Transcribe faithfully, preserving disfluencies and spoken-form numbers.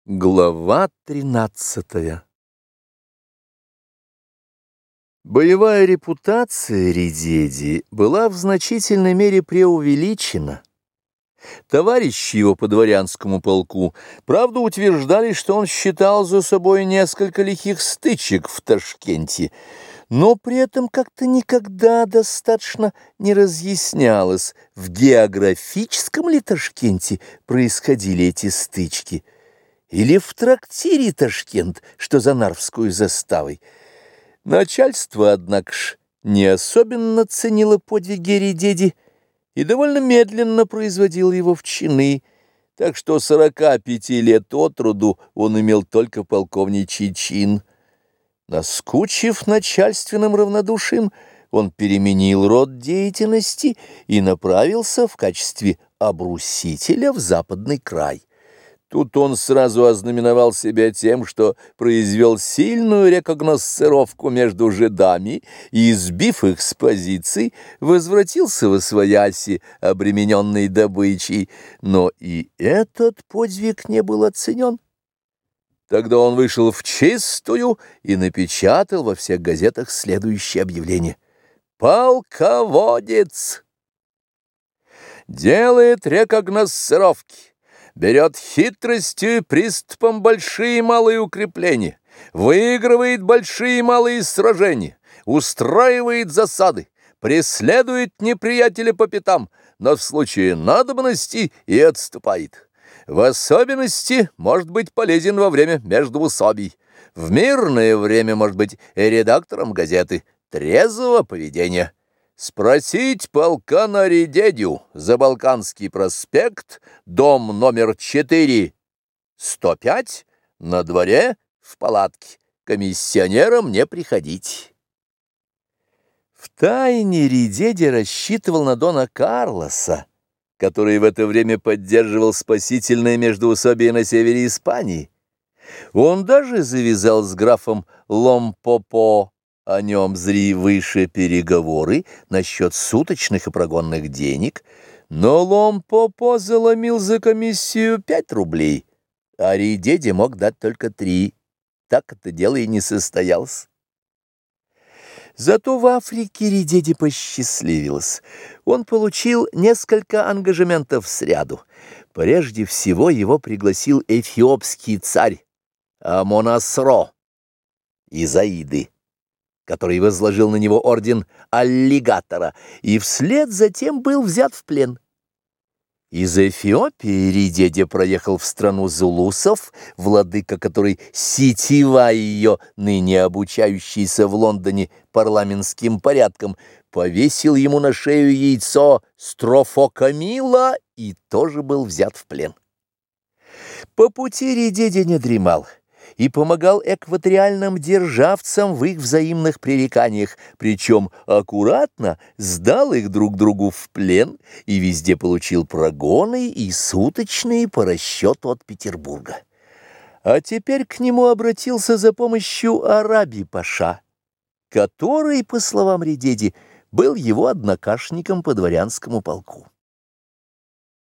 Глава тринадцатая. Боевая репутация Редеди была в значительной мере преувеличена. Товарищи его по дворянскому полку, правда, утверждали, что он считал за собой несколько лихих стычек в Ташкенте, но при этом как-то никогда достаточно не разъяснялось, в географическом ли Ташкенте происходили эти стычки, или в трактире Ташкент, что за Нарвскую заставой. Начальство, однако ж, не особенно ценило подвиги Редеди и довольно медленно производило его в чины, так что сорока пяти лет от роду он имел только полковничий чин. Наскучив начальственным равнодушием, он переменил род деятельности и направился в качестве обрусителя в западный край. Тут он сразу ознаменовал себя тем, что произвел сильную рекогносцировку между жидами и, сбив их с позиций, возвратился восвояси, обремененный добычей. Но и этот подвиг не был оценен. Тогда он вышел в чистую и напечатал во всех газетах следующее объявление: «Полководец делает рекогносцировки, берет хитростью и приступом большие и малые укрепления, выигрывает большие и малые сражения, устраивает засады, преследует неприятеля по пятам, но в случае надобности и отступает. В особенности может быть полезен во время междоусобий. В мирное время может быть и редактором газеты трезвого поведения. Спросить полкана Редедю, Забалканский проспект, дом номер четыре, сто пять, на дворе, в палатке. Комиссионерам не приходить». Втайне Редеди рассчитывал на дона Карлоса, который в это время поддерживал спасительное междоусобие на севере Испании. Он даже завязал с графом Ломпопо, о нем зри выше, переговоры насчет суточных и прогонных денег, но Ломпопо заломил за комиссию пять рублей, а Редеди мог дать только три. Так это дело и не состоялось. Зато в Африке Редеди посчастливилось. Он получил несколько ангажементов сряду. Прежде всего его пригласил эфиопский царь Амон-Асро из Аиды, который возложил на него орден аллигатора, и вслед затем был взят в плен. Из Эфиопии Редеди проехал в страну зулусов, владыка которой Ситива, ее ныне обучающийся в Лондоне парламентским порядком, повесил ему на шею яйцо Строфокамила и тоже был взят в плен. По пути Редеди не дремал и помогал экваториальным державцам в их взаимных пререканиях, причем аккуратно сдал их друг другу в плен и везде получил прогоны и суточные по расчету от Петербурга. А теперь к нему обратился за помощью Араби-паша, который, по словам Редеди, был его однокашником по дворянскому полку.